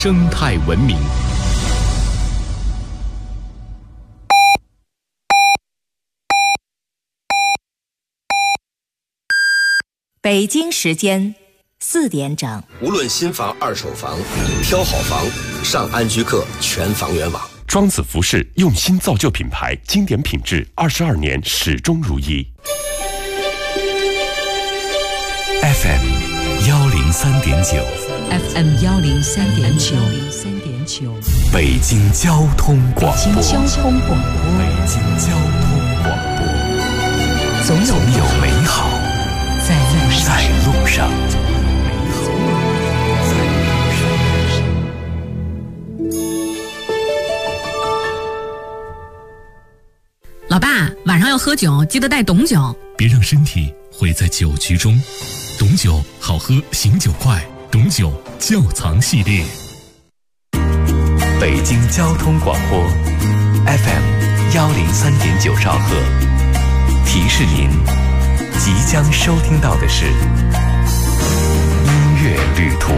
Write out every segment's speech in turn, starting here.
生态文明。 北京时间4点整。 无论新房、二手房，挑好房，上安居客全房源网。 庄子服饰用心造就品牌，经典品质，22年始终如一。 FM 103.9 FM 103.9 北京交通广播。 北京交通广播，总有美好在路上。 老爸，晚上要喝酒，记得带董酒， 别让身体毁在酒局中。董酒好喝，醒酒快，董酒窖藏系列。 北京交通广播 FM 103.9兆赫，提示您即将收听到的是音乐旅途。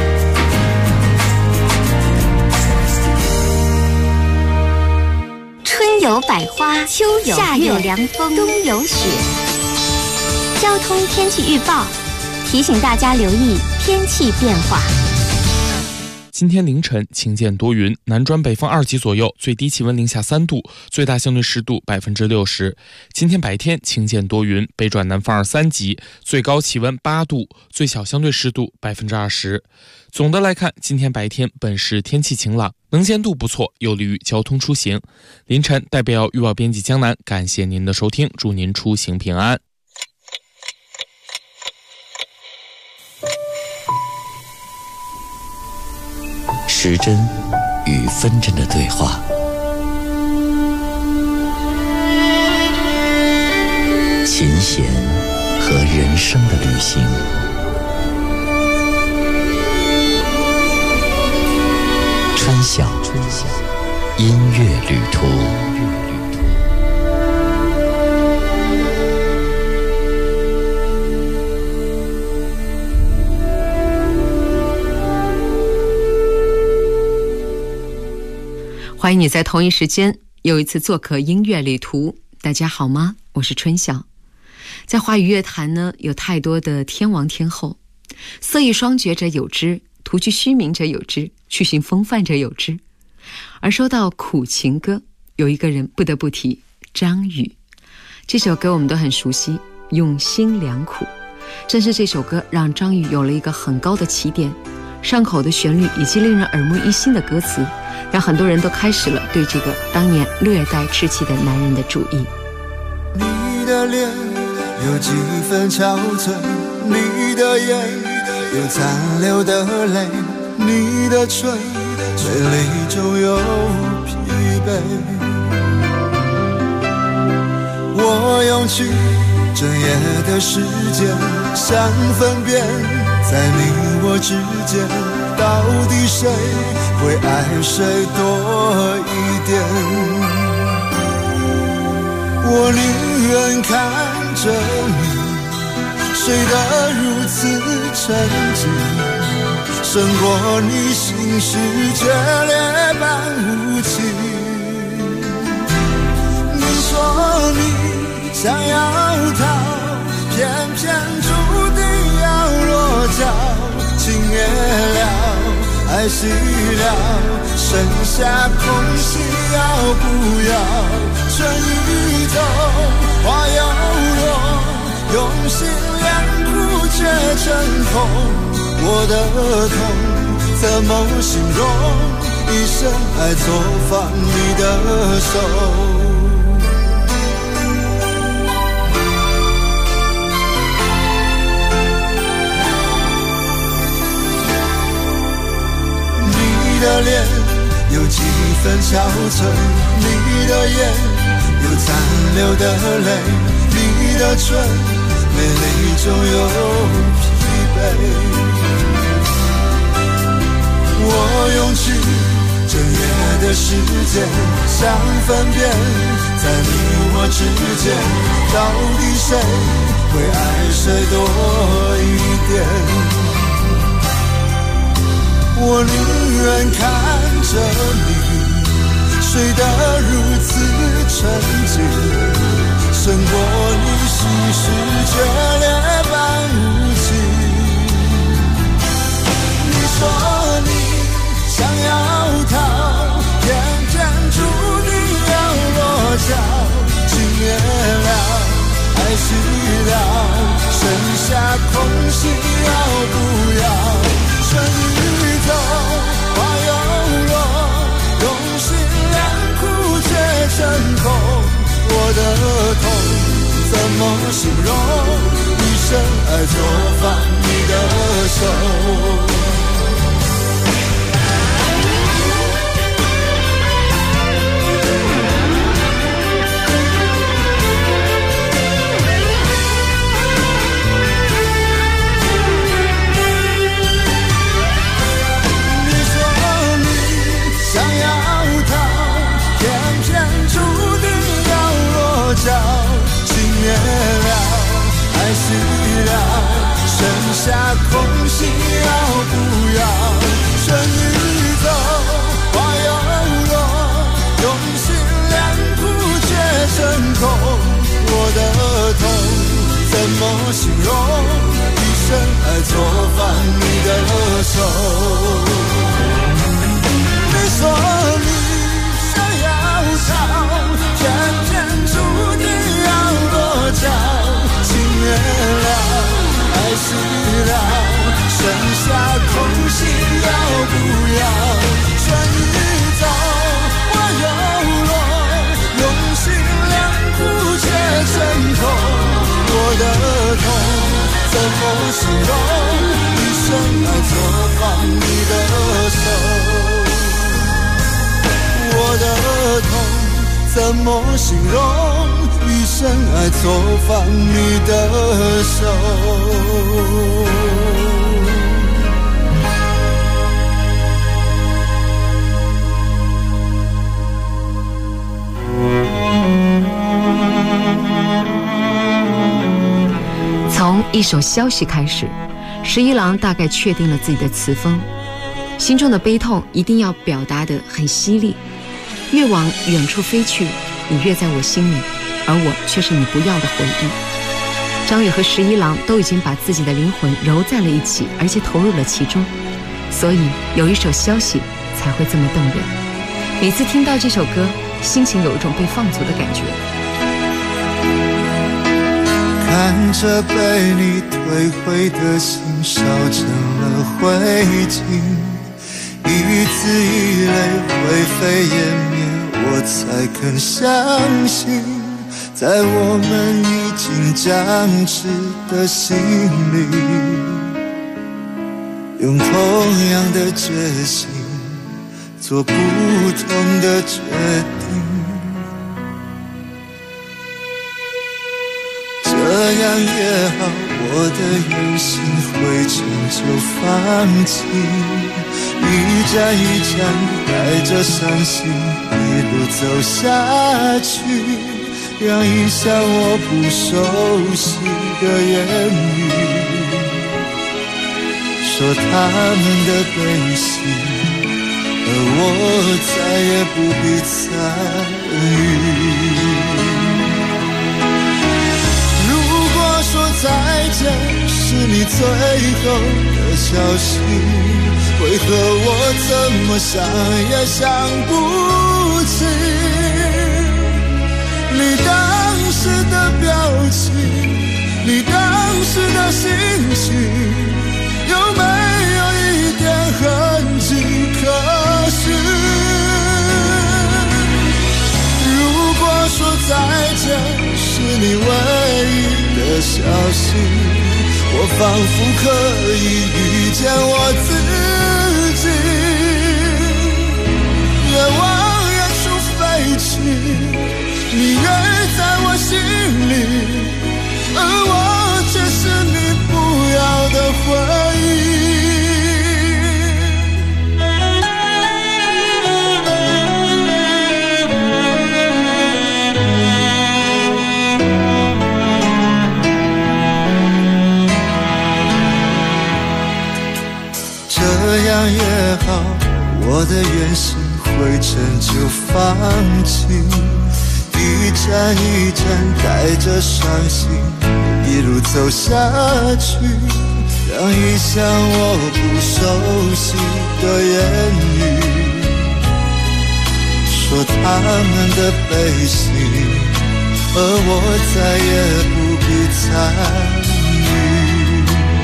春有百花，秋有夏有凉风，冬有雪。交通天气预报提醒大家留意天气变化。 今天凌晨晴间多云，南转北风2级左右，最低气温零下3度，最大相对湿度60%。今天白天晴间多云，北转南风2、3级，最高气温8度，最小相对湿度20%。总的来看，今天白天本市天气晴朗，能见度不错，有利于交通出行。凌晨代表预报编辑江南，感谢您的收听，祝您出行平安。 时针与分针的对话，琴弦和人生的旅行，春晓音乐旅途。 欢迎你在同一时间又一次做客音乐旅途。大家好吗？我是春晓。在华语乐坛呢，有太多的天王天后，色艺双绝者有之，徒具虚名者有之，去寻风范者有之。而说到苦情歌，有一个人不得不提，张宇。这首歌我们都很熟悉，用心良苦。正是这首歌让张宇有了一个很高的起点，上口的旋律以及令人耳目一新的歌词，让很多人都开始了对这个当年略带稚气的男人的注意。 你的脸有几分憔悴，你的眼有残留的泪，你的唇美丽中有疲惫。我用去整夜的时间，想分辨在你我之间，到底谁会爱谁多一点。我宁愿看着你睡得如此沉静，胜过你心事决裂般无情。你说你想要逃，偏偏注定要落脚，情灭了，爱熄了，剩下空隙要不要？春雨走，花又落，用心良苦却成空。我的痛怎么形容？一生爱错放你的手。你的脸有几分憔悴，你的眼有残留的泪，你的唇美丽中有疲惫。我用去整夜的时间，想分辨在你我之间，到底谁会爱谁多一点。 我宁愿看着你睡得如此沉静，胜过你心事决裂般无情。你说你想要逃，偏偏注定要落脚，情灭了，爱死了，剩下空心要不要？春雨走，花又落，用心良苦却成空。我的痛怎么形容？一生爱作放你的手。情灭了，爱死了，剩下空心要不要？春雨走，花又落，用心良苦却成空。我的痛怎么形容？一生爱作放你的手。你说你想要逃，偏偏注定要落脚，情灭了，爱死了，剩下空心要不要？春雨走，花又落，用心良苦却成空。我的痛怎么形容？一生爱作放你的手。我的痛怎么形容？一生爱作放你的手。 从一首消息开始，十一郎大概确定了自己的词风，心中的悲痛一定要表达得很犀利。越往远处飞去，你越在我心里，而我却是你不要的回忆。张宇和十一郎都已经把自己的灵魂揉在了一起，而且投入了其中，所以有一首消息才会这么动人。每次听到这首歌，心情有一种被放逐的感觉。 看着被你摧毁的心烧成了灰烬，一字一泪灰飞烟灭，我才肯相信，在我们已经僵持的心里，用同样的决心做不同的决定。这样也好，我的原心灰尘就放弃，一站一站带着伤心一路走下去，让一向我不熟悉的言语说他们的悲喜，而我再也不必参与。说再见是你最后的消息，为何我怎么想也想不起你当时的表情，你当时的心情，有没有一点痕迹可寻？如果说再见是你唯一的消息，我仿佛可以遇见我自己，越往远处飞去，你越在我心里，而我却是你不要的回忆。这的远行回程就放弃，一站一站带着伤心一路走下去，让异乡我不熟悉的言语说他们的悲喜，而我再也不必参与。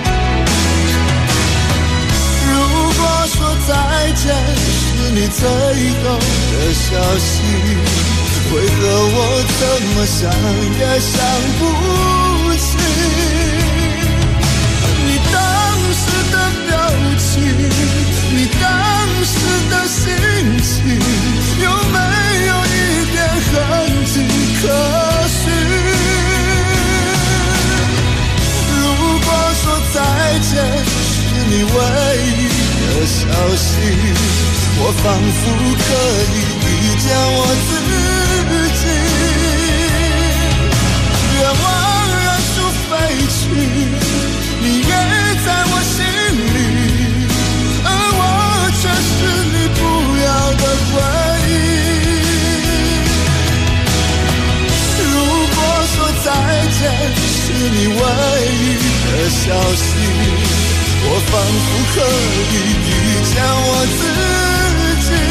如果说再见是你最后的消息，为何我怎么想也想不起你当时的表情，你当时的心情，有没有一点痕迹可循？如果说再见是你唯一的消息，我仿佛可以遇见我自己，愿望燃处飞去，你也在我心里，而我却是你不要的回忆。如果说再见是你唯一的消息，我仿佛可以遇见我自己，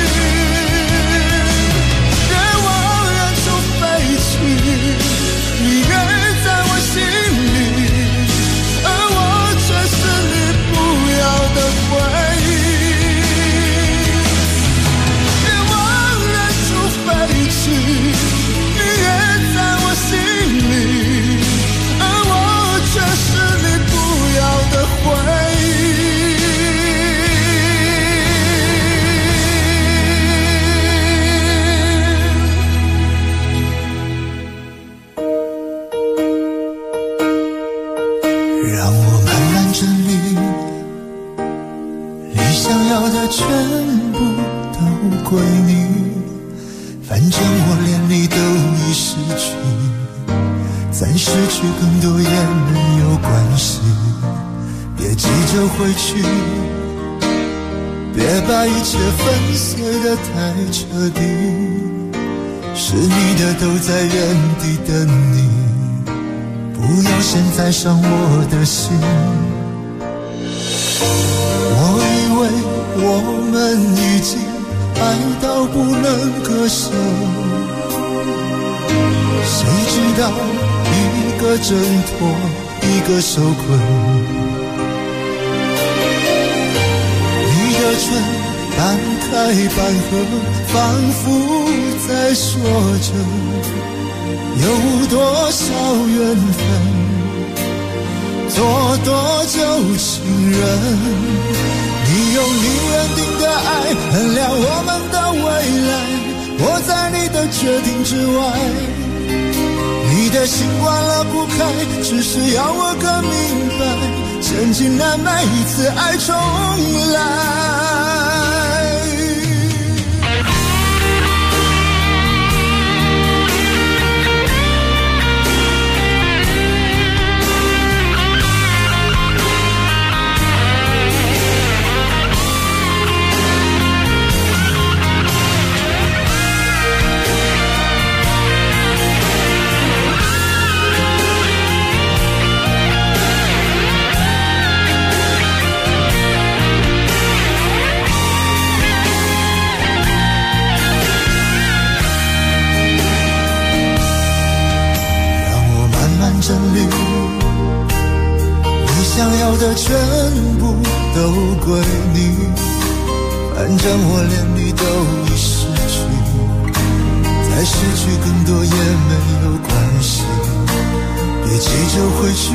愿望燃处飞去，你也在我心里，而我却是你不要的回忆。愿望燃处飞去，你也在我心里，而我却是你不要的回忆。让我慢慢整理，你想要的全部都归你，反正我连你都已失去，再失去更多也没有关系，别急着回去，别把一切粉碎得太彻底，是你的都在原地等你，不要现在伤我的心。我以为我们已经爱到不能割舍，谁知道一个挣脱一个受困，你的唇半开半合，仿佛在说着有多少缘分，做多久情人。你用你认定的爱衡量我们的未来，我在你的决定之外，你的心关了不开，只是要我更明白，千金难买一次爱重来。整理你想要的全部都归你，反正我连你都已失去，再失去更多也没有关系，别急着回去，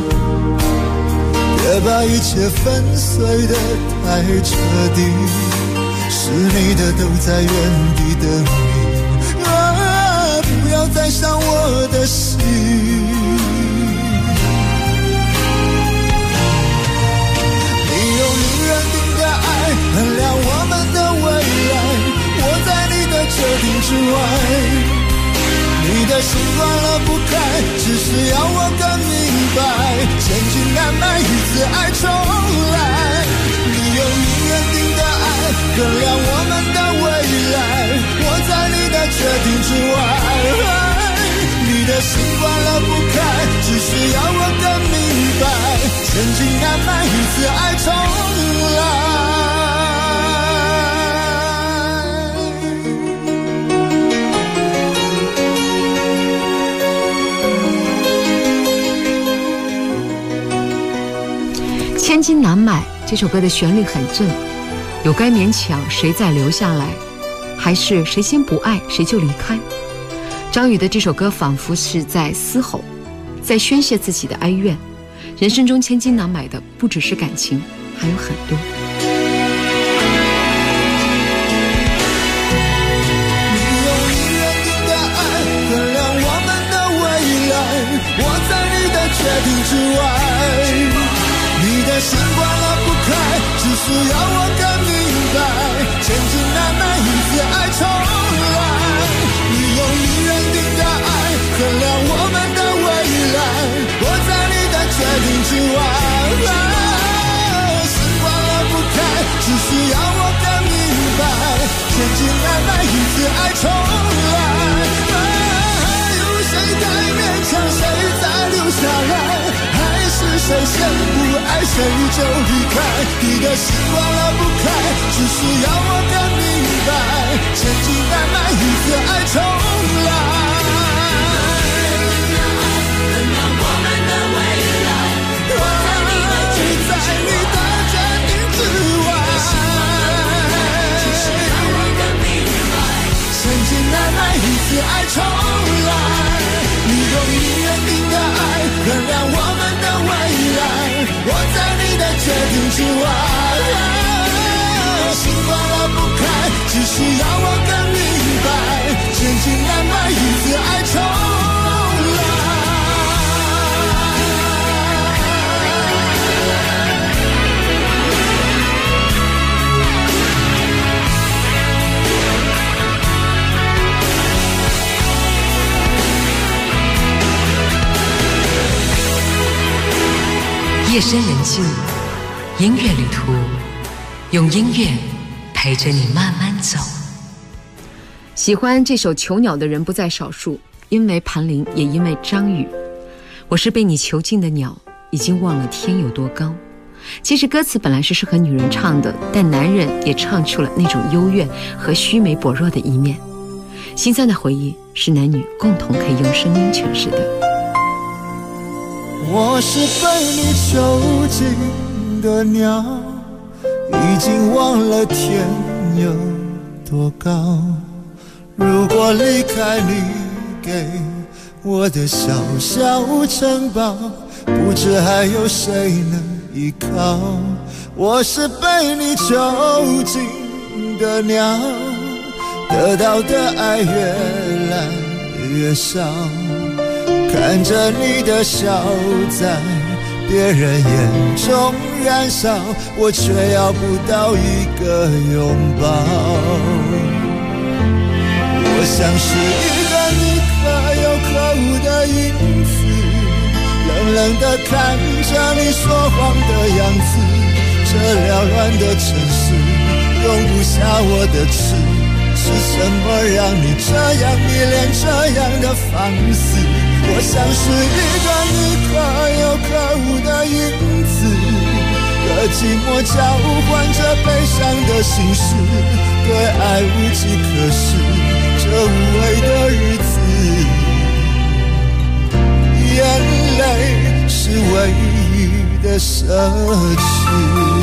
别把一切粉碎得太彻底，是你的都在原地等你，不要再伤我的心。衡量我们的未来，我在你的决定之外，你的心关了不开，只是要我更明白，千金难买一次爱重来。你有你认定的爱衡量我们的未来，我在你的决定之外。你的心关了不开，只需要我更明白，千金难买一次爱重来。 千金难买这首歌的旋律很正，有该勉强谁再留下来，还是谁先不爱谁就离开。张宇的这首歌仿佛是在嘶吼，在宣泄自己的哀怨。人生中千金难买的不只是感情，还有很多。 你用你认定的爱衡量我们的未来，我在你的决定之外。你的心关了不开，只需要我更明白，千金难买一次爱重来。你用你认定的爱衡量我们的未来，我在你的决定之外。心关了不开，只需要我更明白，千金难买一次爱重来。有谁该勉强谁再留下来，是谁先不爱谁就离开，你的心关了不开，只需要我更明白，千金难买一次爱重来。衡量我们的未来，我在你的决定之外。只需要我更明白，千金难买一次爱重来。你用你认定的爱衡量我们的未来，我在你的决定之外。心关了不开，只需要我更明白，千金难买一次爱重来。 夜深人静，音乐旅途，用音乐陪着你慢慢走。 喜欢这首《囚鸟》的人不在少数，因为盘林，也因为张宇。我是被你囚禁的鸟，已经忘了天有多高。其实歌词本来是适合女人唱的，但男人也唱出了那种幽怨和虚美薄弱的一面。心酸的回忆是男女共同可以用声音诠释的。 我是被你囚禁的鸟，已经忘了天有多高。如果离开你给我的小小城堡，不知还有谁能依靠。我是被你囚禁的鸟，得到的爱越来越少，看着你的笑在别人眼中燃烧，我却要不到一个拥抱。我像是一个你可有可无的影子，冷冷地看着你说谎的样子。这缭乱的城市容不下我的痴，是什么让你这样迷恋，这样的放肆？我像是一个你可有可无的影子，和寂寞交换着悲伤的心事，对爱无计可施，这无味的日子，眼泪是唯一的奢侈。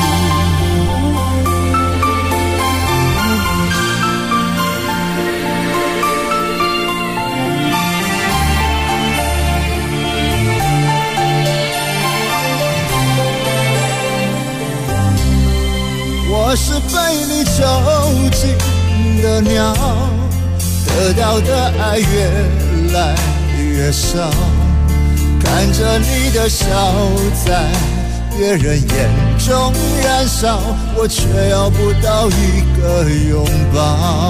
我是被你囚禁的鸟，得到的爱越来越少，看着你的笑在别人眼中燃烧，我却要不到一个拥抱。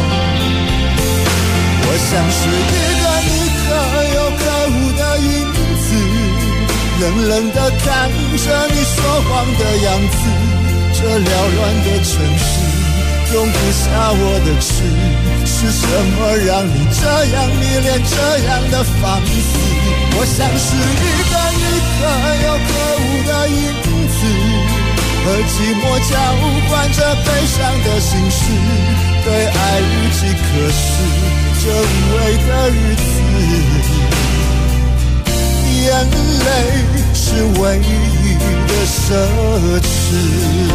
我像是一个你可有可无的影子，冷冷地看着你说谎的样子。这缭乱的城市容不下我的痴，是什么让你这样迷恋这样的放肆？我像是一个可有可无的影子，和寂寞交换着悲伤的心事，对爱无计可施，这无味的日子，眼泪是唯一的奢侈。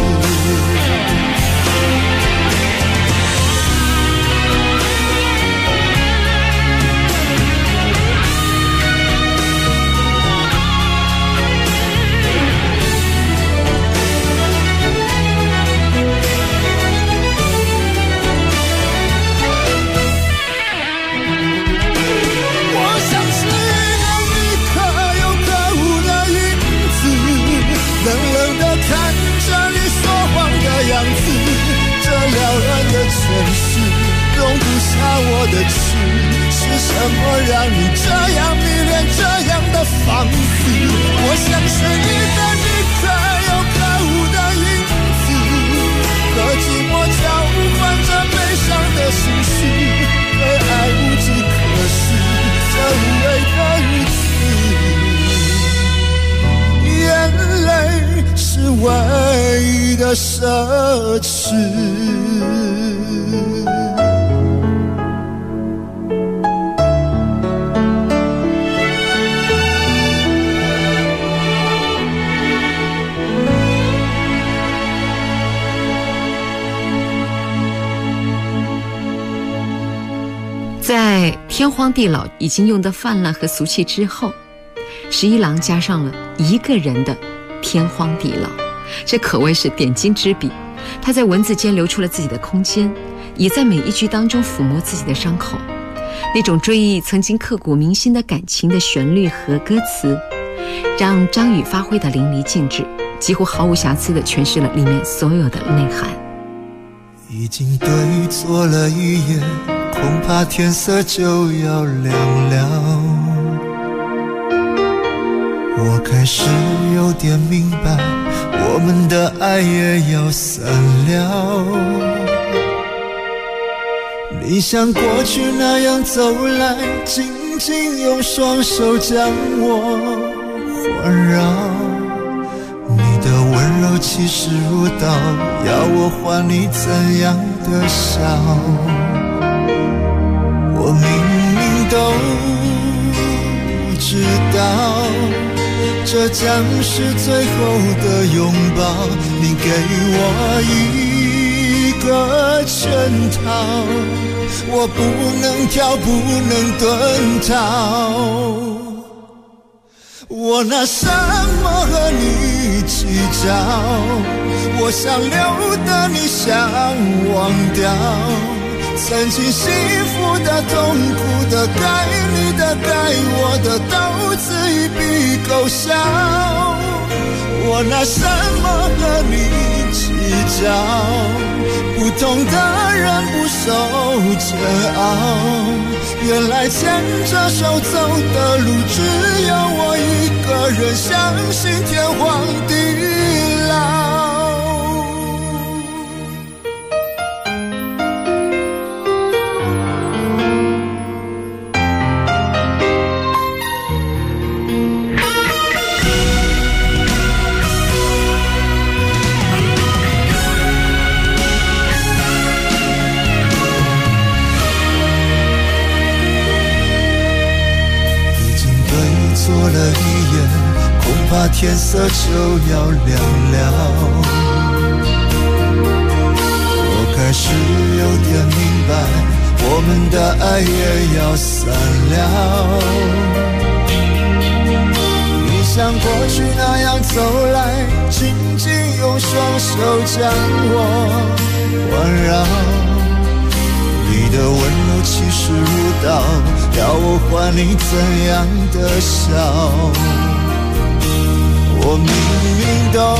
我的痴是什么让你这样迷恋这样的放肆？我像是一个你可有可无的影子，和寂寞交换着悲伤的心事，对爱无计可施，这无味的日子，眼泪是唯一的奢侈。 在天荒地老已经用得泛滥和俗气之后，十一郎加上了一个人的天荒地老，这可谓是点睛之笔。他在文字间留出了自己的空间，也在每一句当中抚摸自己的伤口。那种追忆曾经刻骨铭心的感情的旋律和歌词，让张宇发挥得淋漓尽致，几乎毫无瑕疵地诠释了里面所有的内涵。 已经对坐了一夜，恐怕天色就要亮了。我开始有点明白，我们的爱也要散了。你像过去那样走来，紧紧用双手将我环绕。你的温柔气势如刀，要我还你怎样的笑？我明明都知道，这将是最后的拥抱。你给我一个圈套，我不能跳，不能遁逃。我拿什么和你计较？我想留的你想忘掉，曾经幸福的痛苦的该你的该我的都自一笔勾销。我拿什么和你计较？不同的人不受煎熬，原来牵着手走的路只有我一个人，相信天荒地老。做了一夜，恐怕天色就要亮了。我开始有点明白，我们的爱也要散了。你像过去那样走来，紧紧用双手将我环绕。你的温柔气势如刀，要我还你怎样的笑？我明明都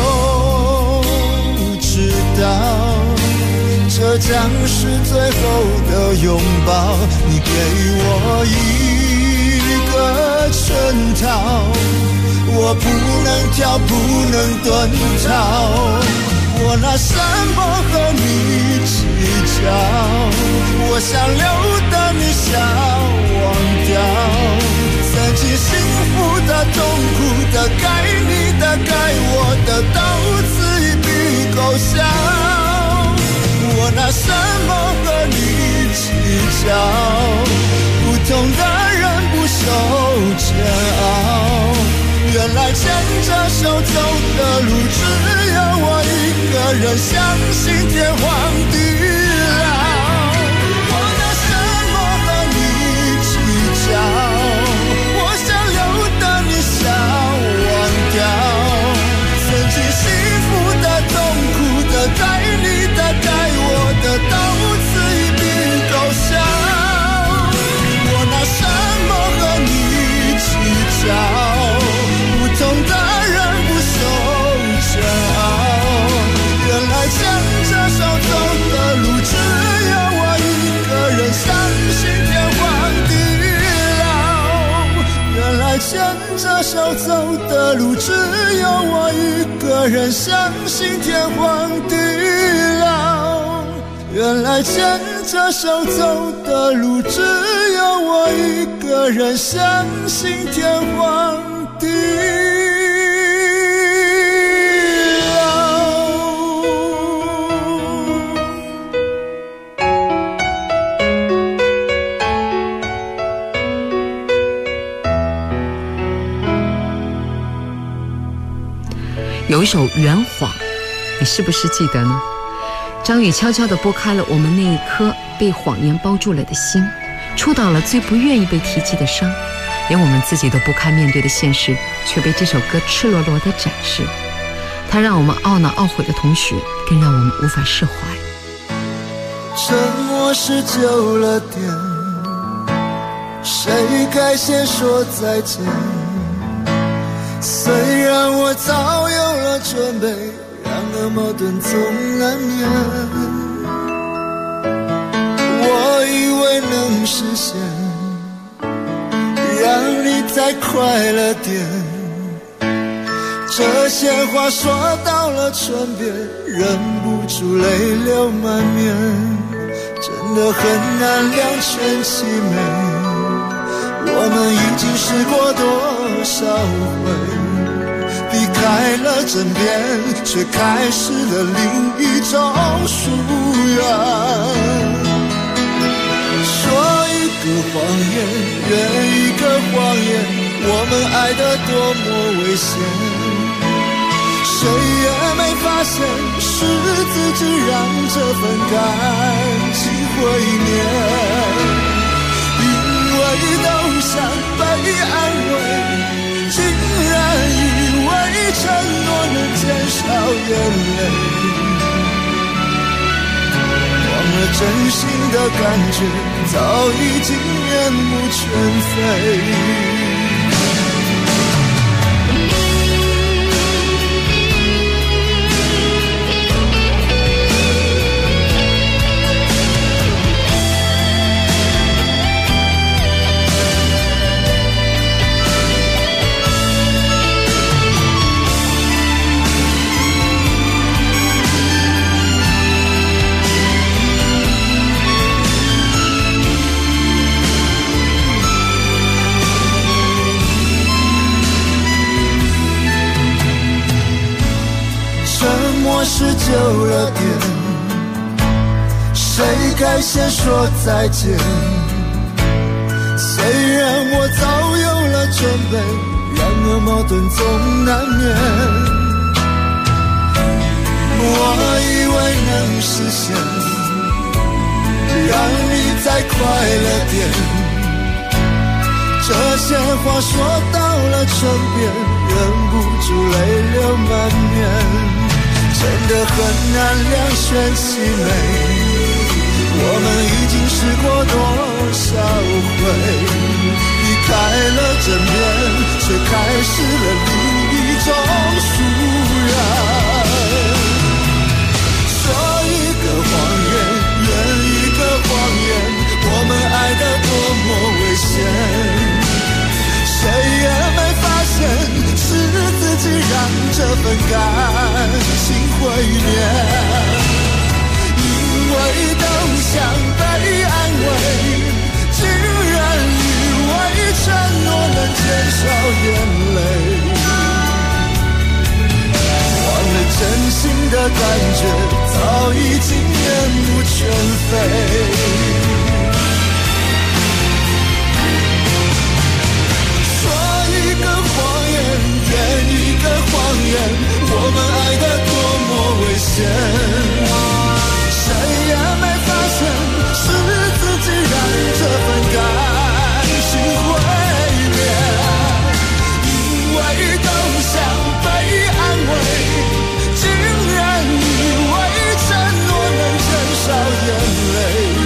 知道，这将是最后的拥抱。你给我一个圈套，我不能跳，不能遁逃。我拿什么和你计交，我想留的你想忘掉，曾经幸福的痛苦的该你的该我的到此一笔勾销，我拿什么和你计较，不同的人不受煎熬，原来牵着手走的路只有我一个人，相信天荒地老，我拿什么和你计较，我想留的你想忘掉，曾经幸福的痛苦的该你的该我的到此一笔勾销，我拿什么和你计较，不同的人不受煎熬，原来牵着手走的路只有我一个人，相信天荒地老，原来牵着手走的路只有我一个人，相信天荒地老，原来牵着手走的路只有我一个人，相信天荒地有一首《圆谎》，你是不是记得呢？张宇悄悄地拨开了我们那一颗被谎言包住了的心，触到了最不愿意被提及的伤，连我们自己都不堪面对的现实，却被这首歌赤裸裸地展示。它让我们懊恼懊悔的同时，更让我们无法释怀。 沉默是久了点，谁该先说再见？虽然我早有了准备，然而矛盾总难免。我以为能实现，让你再快乐点。这些话说到了唇边，忍不住泪流满面。真的很难两全其美，我们已经试过多少回。离开了枕边，却开始了另一种疏远。说一个谎言，圆一个谎言，我们爱得多么危险，谁也没发现，是自己让这份感情毁灭。因为都想被安慰，竟然以为承诺能减少眼泪，忘了真心的感觉早已经面目全非。是久了点，谁该先说再见？虽然我早有了准备，然而矛盾总难免。我以为能实现，让你再快乐点。这些话说到了唇边，忍不住泪流满面。真的很难两全其美，我们已经试过多少回。离开了枕边，却开始了另一种疏远。说一个谎言，圆一个谎言，我们爱得多么危险，谁也没发现，是自己让这份感情毁灭。因为感觉早已经面目全非。说一个谎言，圆一个谎言，我们爱得多么危险，谁也没发现是自己让这份感情毁灭，因为都想被安慰，竟然以为承诺能减少眼泪，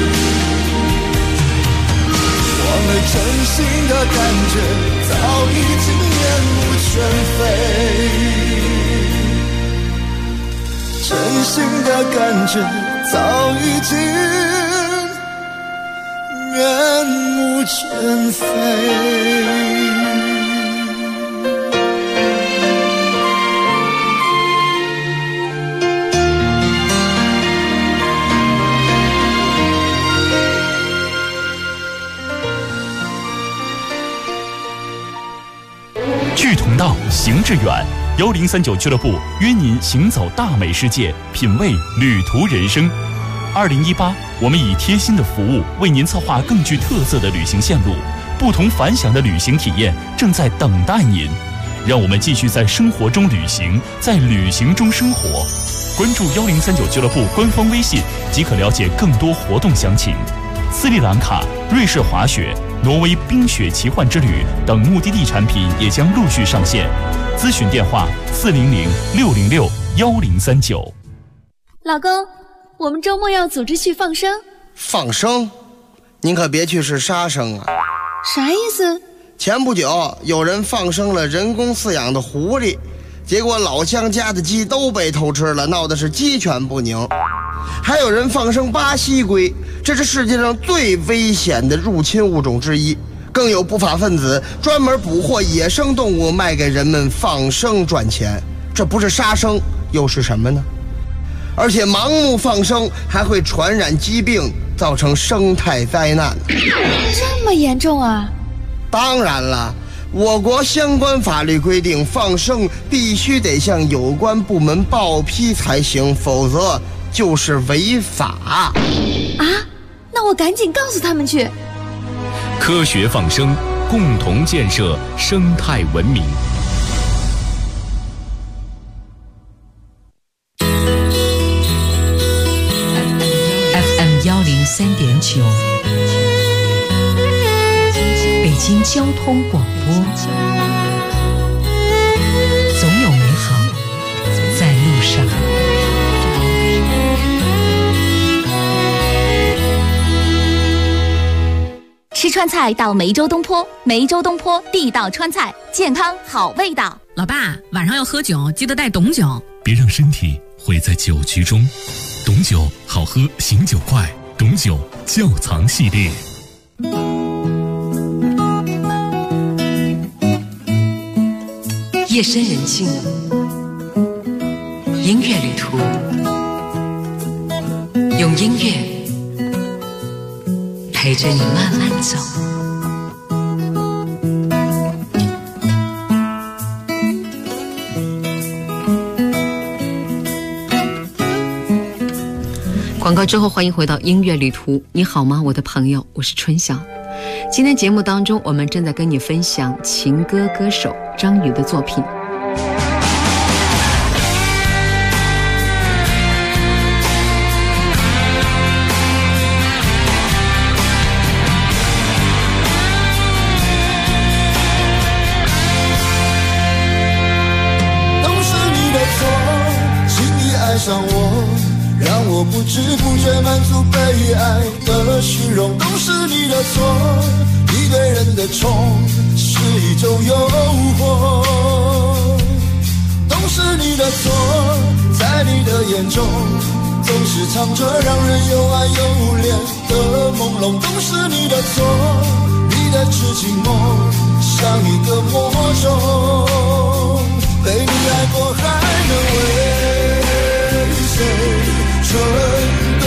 忘了真心的感觉早已经面目全非，真心的感觉早已经面目全非。 志同道，行致远。1039俱乐部约您行走大美世界，品味旅途人生。2018，我们以贴心的服务为您策划更具特色的旅行线路，不同凡响的旅行体验正在等待您。让我们继续在生活中旅行，在旅行中生活。关注1039俱乐部官方微信即可了解更多活动详情。斯里兰卡、瑞士滑雪、挪威冰雪奇幻之旅等目的地产品也将陆续上线。咨询电话400-606-1039。 老公，我们周末要组织去放生。 放生？您可别去是杀生啊！ 啥意思？ 前不久有人放生了人工饲养的狐狸，结果老乡家的鸡都被偷吃了，闹得是鸡犬不宁。还有人放生巴西龟，这是世界上最危险的入侵物种之一。更有不法分子专门捕获野生动物卖给人们放生赚钱，这不是杀生又是什么呢？而且盲目放生还会传染疾病，造成生态灾难。 这么严重啊？ 当然了，我国相关法律规定，放生必须得向有关部门报批才行，否则就是违法。 啊？那我赶紧告诉他们去。 科学放生，共同建设生态文明。 FM 103.9，北京交通广播，总有美好在路上。 吃川菜到梅州东坡，梅州东坡地道川菜，健康好味道。 老爸，晚上要喝酒，记得带董酒。 别让身体毁在酒局中。董酒好喝，醒酒快。董酒窖藏系列。 夜深人静，音乐旅途，用音乐陪着你慢慢走。 广告之后，欢迎回到音乐旅途。你好吗，我的朋友？我是春晓。今天节目当中，我们正在跟你分享情歌歌手张宇的作品。 上我，让我不知不觉满足被爱的虚荣，都是你的错，你对人的宠是一种诱惑，都是你的错，在你的眼中总是藏着让人又爱又怜的朦胧，都是你的错，你的痴情梦像一个魔咒，被你爱过还能为谁蠢动？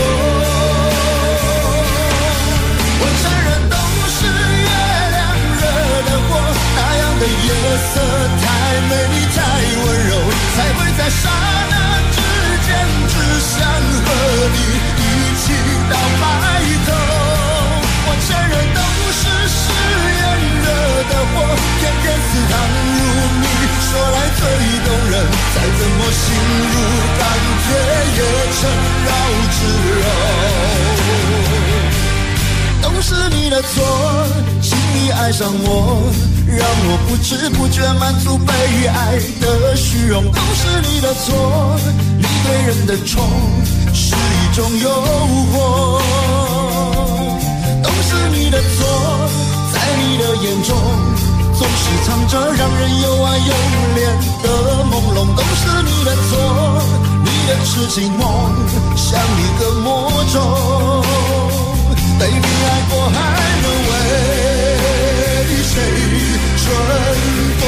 我承认都是月亮惹的祸，那样的夜色太美丽太温柔，才会在刹那之间肉。都是你的错，轻易爱上我，让我不知不觉满足被爱的虚荣。都是你的错，你对人的宠是一种诱惑。都是你的错，在你的眼中总是藏着让人又爱又怜的朦胧。都是你的错，你的痴情梦像一个魔咒。Baby， 爱过还能为谁春风？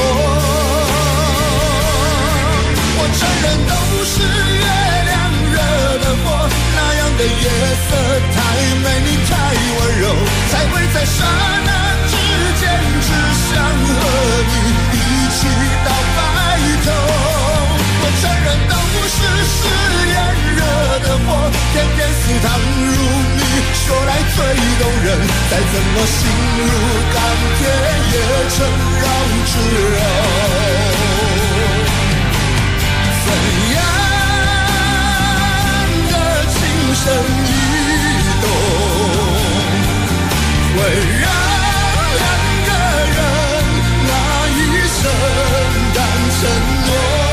我承认都是月亮惹的祸，那样的夜色太美，你太温柔，才会在刹那之间只想和你一起到白头。我承认都是誓言惹的祸，偏偏似糖如蜜，说来最动人，再怎么心如钢铁也成绕指柔。怎样的情深意动，会让两个人那一生敢承诺。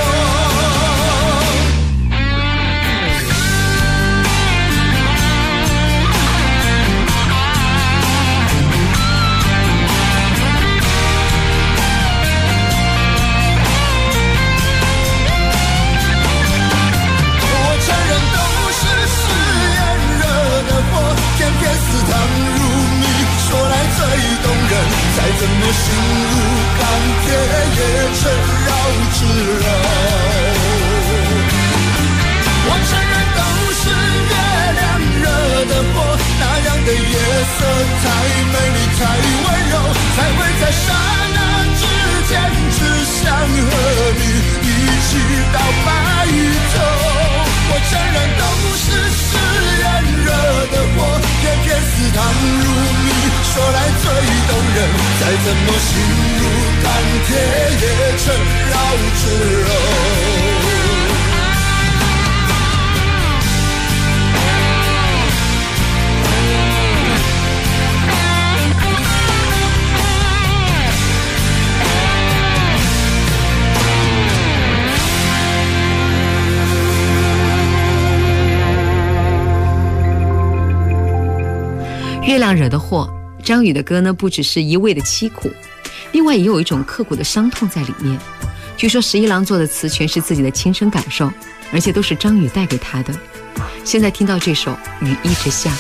似糖如蜜，说来最动人，再怎么心如钢铁也成绕指柔。我承认都是月亮惹的祸，那样的夜色太美丽太温柔，才会在刹那之间只想和你一起到白头。我承认都是誓言惹的祸，偏偏似糖如蜜，说来最动人，再怎么心如钢铁也成绕指柔。 月亮惹的祸，张宇的歌呢，不只是一味的凄苦，另外也有一种刻骨的伤痛在里面。据说十一郎做的词全是自己的亲身感受，而且都是张宇带给他的。现在听到这首《雨一直下》。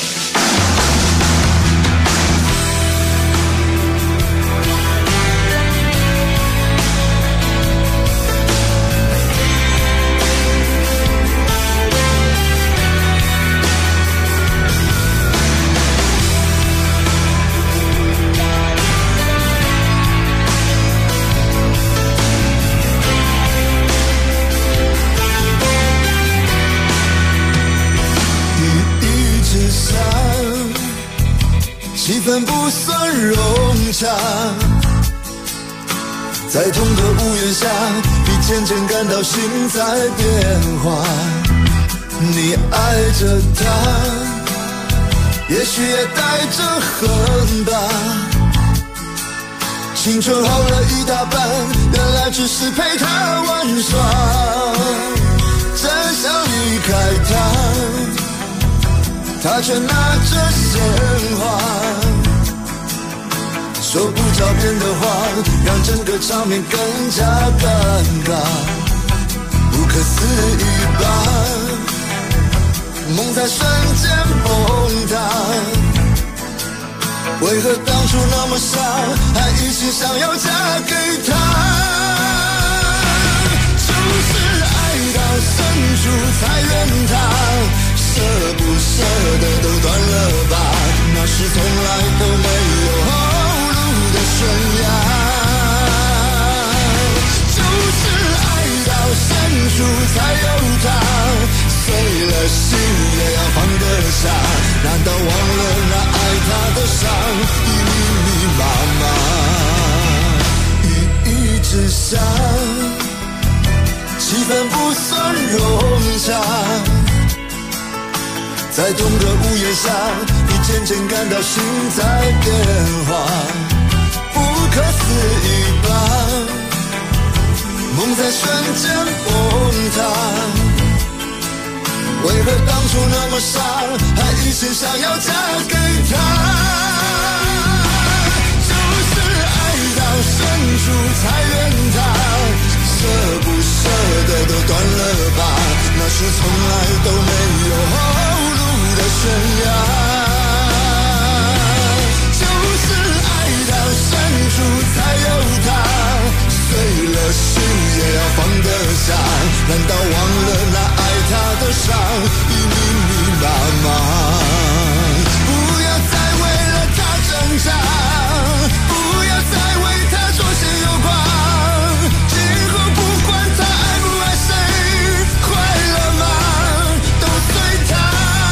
气氛不算融洽，在同个屋檐下，你渐渐感到心在变化。你爱着他，也许也带着恨吧。青春耗了一大半，原来只是陪他玩耍。真想离开他，他却拿着鲜花，说不着边的话，让整个场面更加尴尬。不可思议吧，梦在瞬间崩塌。为何当初那么傻，还一心想要嫁给他？就是爱到深处才怨他。舍不舍得都断了吧，那是从来都没有后路的悬崖。就是爱到深处才有他，碎了心也要放得下。难道忘了那爱他的伤已密密麻麻？雨一直下，气氛不算融洽， 在同个屋檐下，你渐渐感到心在变化，不可思议吧，梦在瞬间崩塌。为何当初那么傻，还一心想要嫁给他？就是爱到深处才怨他，舍不舍得都断了吧，那是从来都没有后路的悬崖。就是爱到深处才有他，碎了心也要放得下，难道忘了那爱他的伤已密密麻麻？不要再为了他挣扎，不要再为他左线右挂，今后不管他爱不爱谁，快乐吗都随他。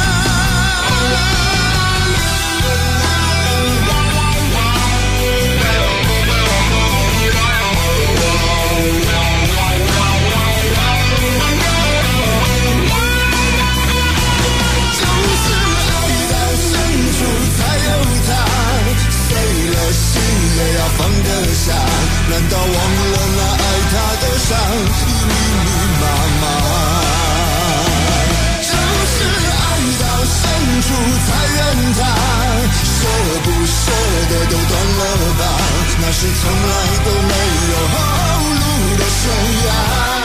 也要放得下，难道忘了那爱他的伤已密密麻麻？就是爱到深处才怨他，舍不舍得都断了吧，那是从来都没有后路的悬崖。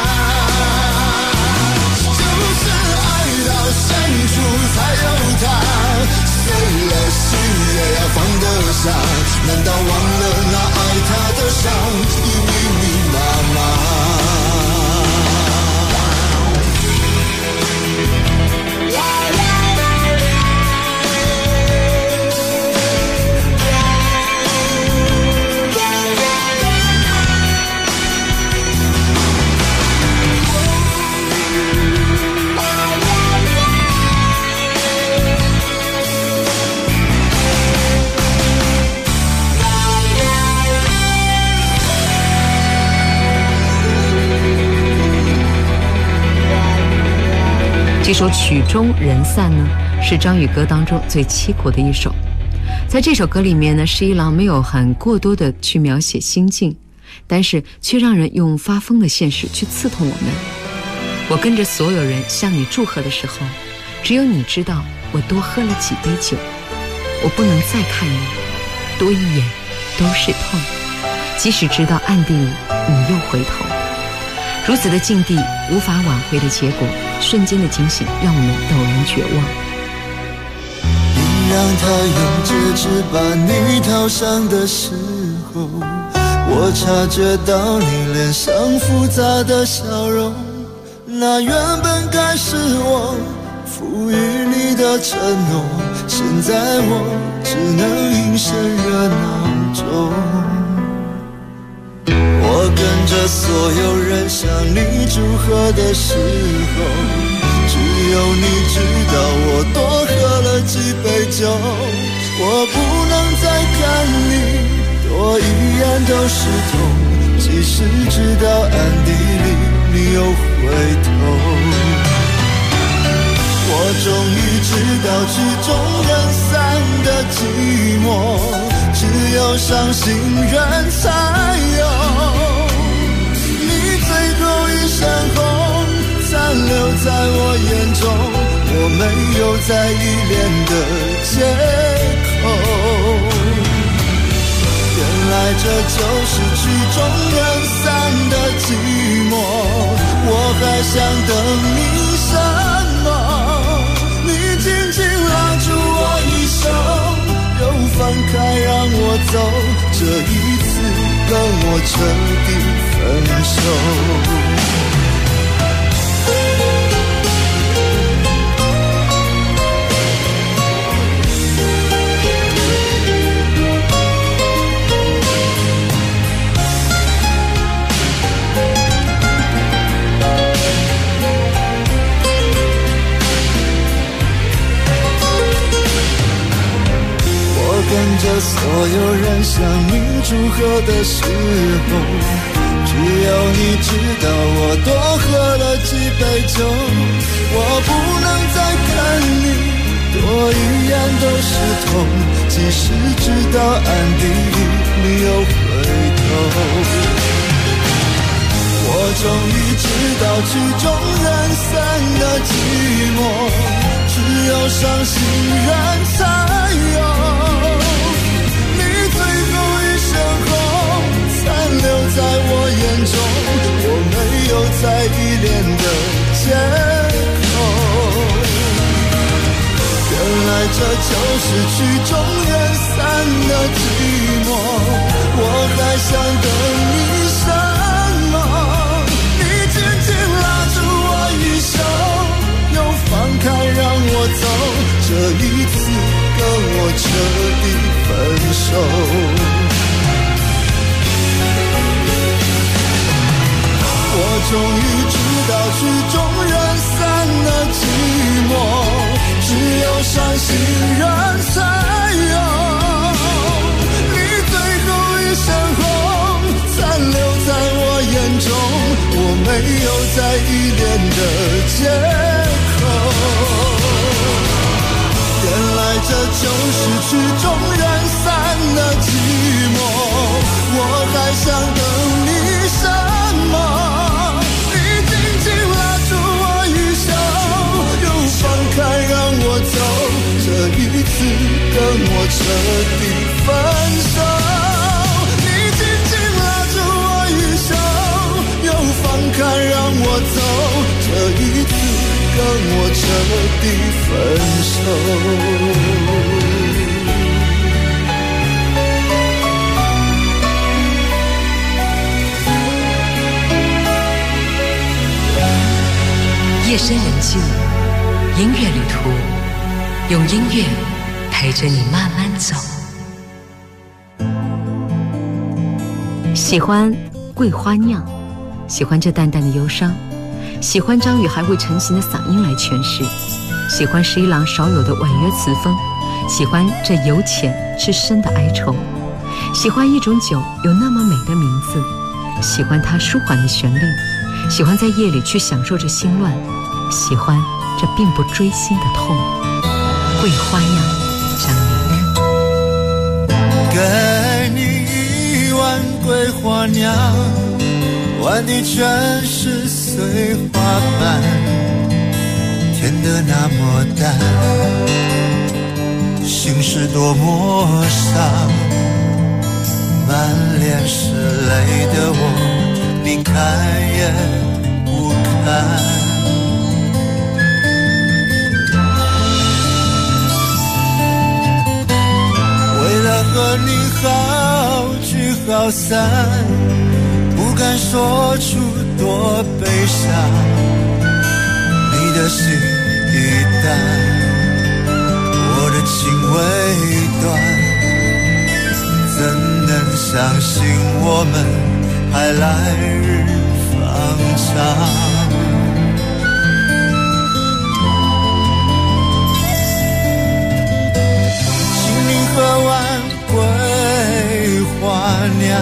就是爱到深处才有他，碎了心也要放得下，难道忘了那爱他的伤已密密麻麻？ 这首曲终人散呢，是张宇歌当中最凄苦的一首。在这首歌里面呢，十一郎没有很过多的去描写心境，但是却让人用发疯的现实去刺痛我们。我跟着所有人向你祝贺的时候，只有你知道我多喝了几杯酒。我不能再看你，多一眼都是痛，即使知道暗地里你又回头。如此的境地，无法挽回的结果，瞬间的惊醒让我们陡然绝望。 你让他用戒指把你套上的时候，我察觉到你脸上复杂的笑容，那原本该是我赋予你的承诺，现在我只能隐身热闹中。我跟着所有人向你祝贺的时候，只有你知道我多喝了几杯酒。我不能再看你，多一眼都是痛，即使知道暗地里你又回头。我终于知道曲终人散的寂寞，只有伤心人才有。你最后一身红残留在我眼中，我没有再依恋的借口。原来这就是曲终人散的寂寞，我还想等你什么？你紧紧拉住我一手，又放开让我走，这一次跟我彻底分手。跟着所有人向你祝贺的时候，只有你知道我多喝了几杯酒。我不能再看你， 多一样都是痛，即使知道暗地里没有回头。我终于知道曲终人散的寂寞，只有伤心人才有。你最后一身红残留在我眼中，我没有再依恋的借口。原来这就是曲终人散的寂寞，我还想等你什么？你紧紧拉住我衣袖，又放开让我走，这一次跟我彻底分手。我终于知道曲终人散的寂寞，只有伤心人才有。你最后一身红残留在我眼中，我没有再依恋的借口。原来这就是曲终人散的寂寞，我还想等你什么？放开让我走，这一次跟我彻底分手。你紧紧拉住我衣袖，又放开让我走，这一次跟我彻底分手。 夜深人静，音乐旅途，用音乐陪着你慢慢走。 喜欢桂花酿，喜欢这淡淡的忧伤，喜欢张宇还未成型的嗓音来诠释，喜欢十一郎少有的婉约词风，喜欢这由浅至深的哀愁，喜欢一种酒有那么美的名字，喜欢它舒缓的旋律，喜欢在夜里去享受着心乱，喜欢这并不锥心的痛。桂花酿，张宇。 给你一碗桂花酿，碗底全是碎花瓣，甜得那么淡，心事多么伤。满脸是泪的我，你看也不看。为了和你好聚好散，不敢说出多悲伤。你的心已淡，我的情未断，怎能相信我们还来日方长？请你喝完桂花酿，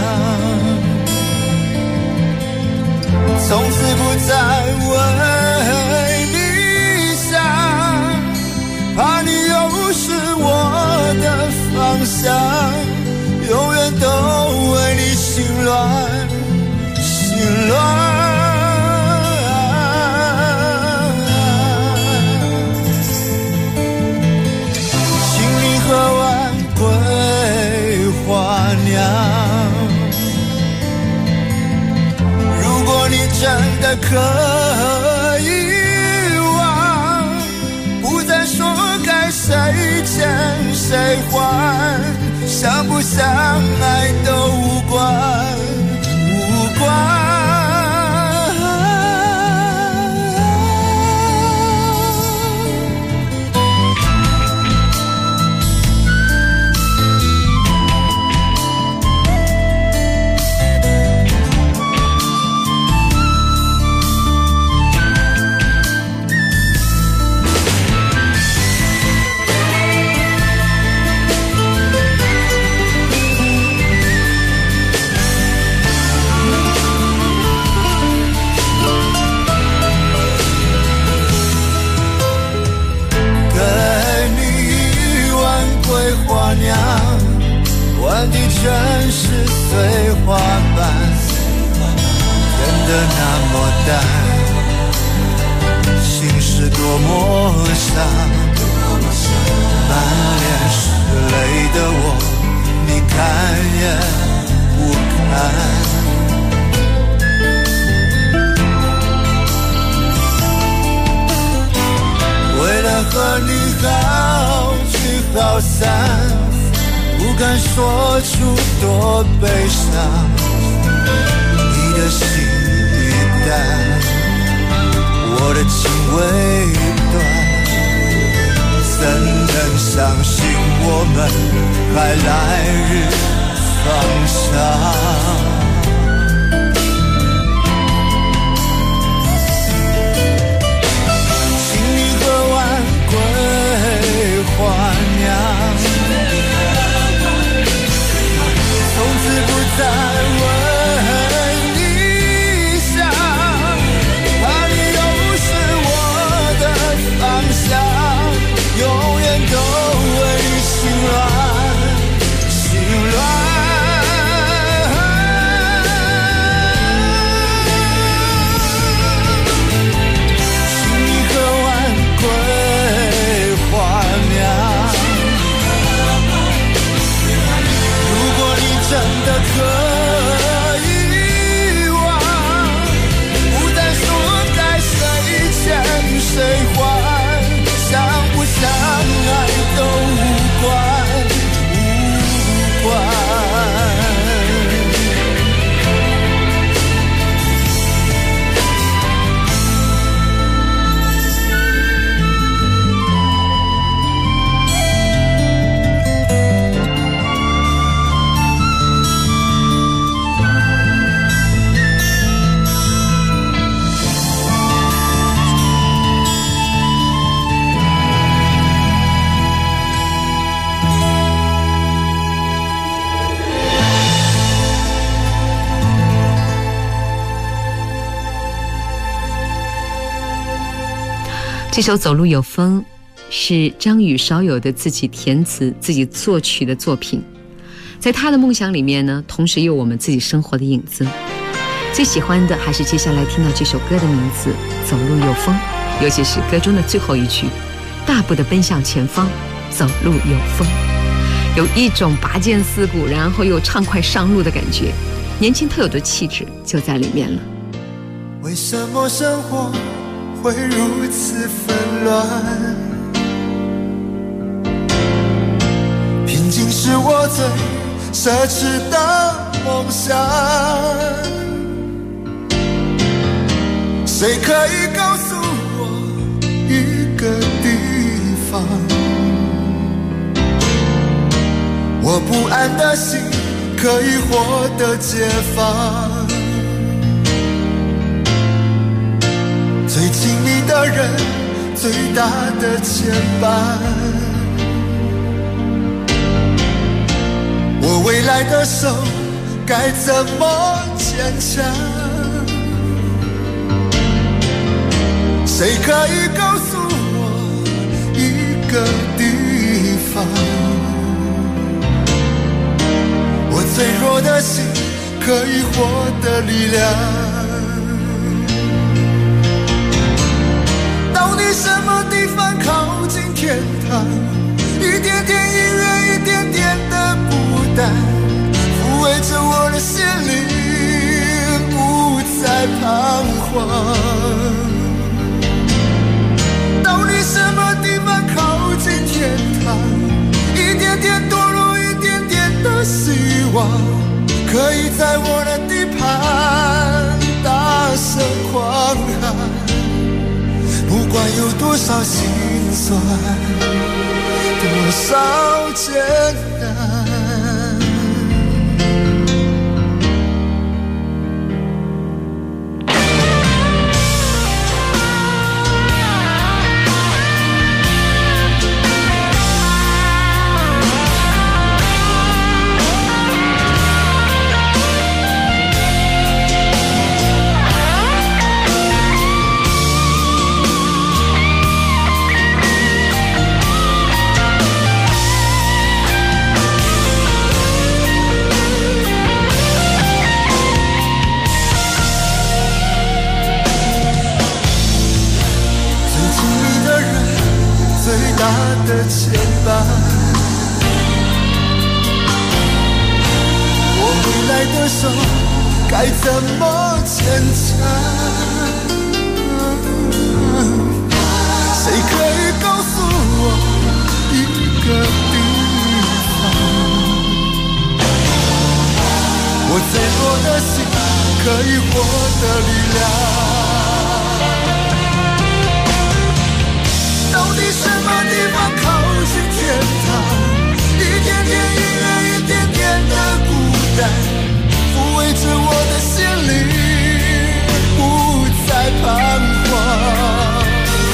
从此不再为你想，怕你又是我的方向，永远都为你心乱心乱。请你喝完桂花酿，如果你真的可以忘，不再说该谁欠谁还，想不想爱都无关无关。 花娘，换的全是碎花瓣，甜得那么淡，心事多么伤，满脸是泪的我，你看也不看。为了和你好聚好散，不敢说出多悲伤，你的心已淡，我的情未断，怎能相信我们还来日方长？花娘，从此不再问你想，怕你又是我的方向，永远都会心乱，心乱。请你喝完桂花娘，真的可以忘，不再说该谁欠谁还，相不相爱都无关，无关。 这首《走路有风》是张宇少有的自己填词、自己作曲的作品。在他的梦想里面呢，同时有我们自己生活的影子。最喜欢的还是接下来听到这首歌的名字《走路有风》，尤其是歌中的最后一句：大步地奔向前方，走路有风，有一种拔剑四顾，然后又畅快上路的感觉，年轻特有的气质就在里面了。 为什么生活会如此纷乱？平静是我最奢侈的梦想。谁可以告诉我一个地方，我不安的心可以获得解放？最亲密的人，最大的牵绊，我未来的手该怎么坚强？谁可以告诉我一个地方，我脆弱的心可以获得力量？到底什么地方靠近天堂？一点点音乐，一点点的孤单，抚慰着我的心灵，不再彷徨。到底什么地方靠近天堂？一点点堕落，一点点的希望，可以在我的地盘大声狂喊。不管有多少心酸，多少艰难。 手该怎么牵缠？谁可以告诉我一个地方，我脆弱的心可以获得力量？到底什么地方靠近天堂？一点点音乐，一点点的孤单，抚慰着我的心灵，不再彷徨。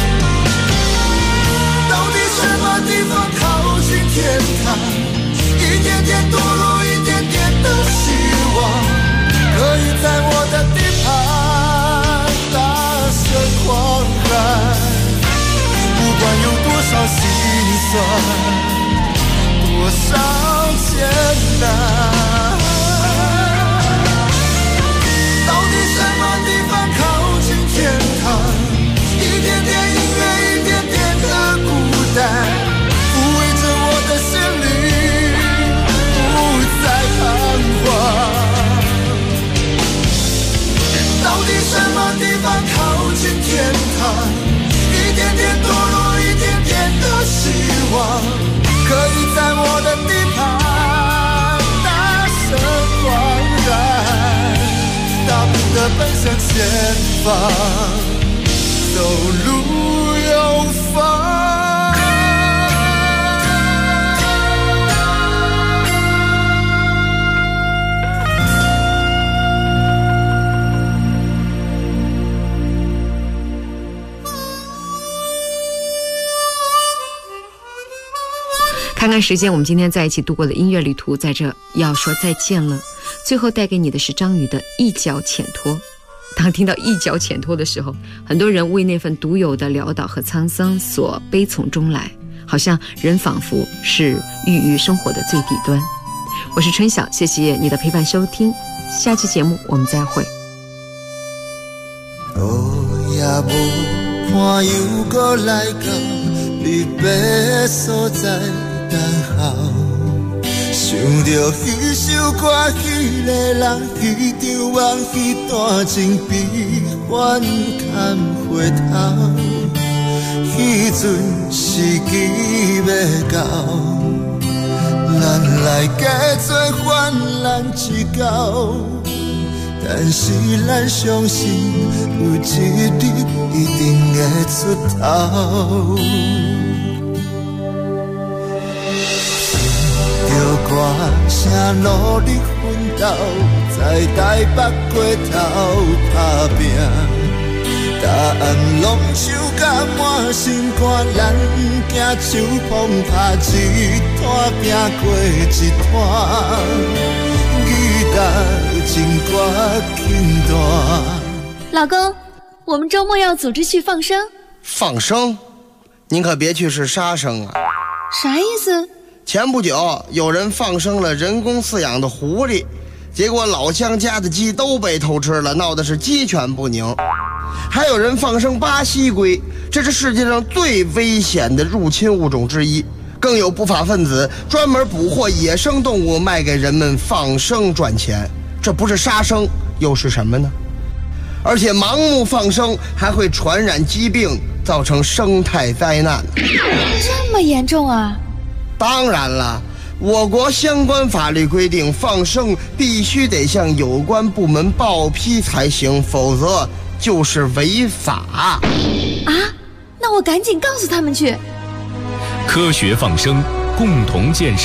到底什么地方靠近天堂？一点点堕落，一点点的希望，可以在我的地盘大声狂喊。不管有多少心酸，多少艰难，到底什么地方靠近天堂？一点点音乐，一点点的孤单，抚慰着我的心灵，不再彷徨。到底什么地方靠近天堂？一点点堕落，一点点的希望，可以在我的地盘大声狂喊，大步的奔向前方，走路有风。 看看时间，我们今天在一起度过的音乐旅途在这要说再见了。最后带给你的是张宇的一脚浅脱。当听到一脚浅脱的时候，很多人为那份独有的潦倒和沧桑所悲从中来，好像人仿佛是郁于生活的最底端。我是春晓，谢谢你的陪伴收听，下期节目我们再会。 也无看又搁来到你要所在等候，想着彼首歌，彼个人，彼场梦，彼段情，悲欢堪回头。迄阵时机要到，咱来加做患难之交。但是咱相信，有一日一定会出头。着歌声努力奋斗，在台北街头打拼，答案拢手甲满心肝，咱行手碰拍一段拼过一段，记得情歌轻弹。 老公，我们周末要组织去放生。 放生？您可别去是杀生啊！ 啥意思？ 前不久有人放生了人工饲养的狐狸，结果老乡家的鸡都被偷吃了，闹得是鸡犬不宁。还有人放生巴西龟，这是世界上最危险的入侵物种之一。更有不法分子专门捕获野生动物卖给人们放生赚钱，这不是杀生又是什么呢？而且盲目放生还会传染疾病，造成生态灾难。 这么严重啊？ 当然了，我国相关法律规定，放生必须得向有关部门报批才行，否则就是违法。 啊？那我赶紧告诉他们去。 科学放生，共同建设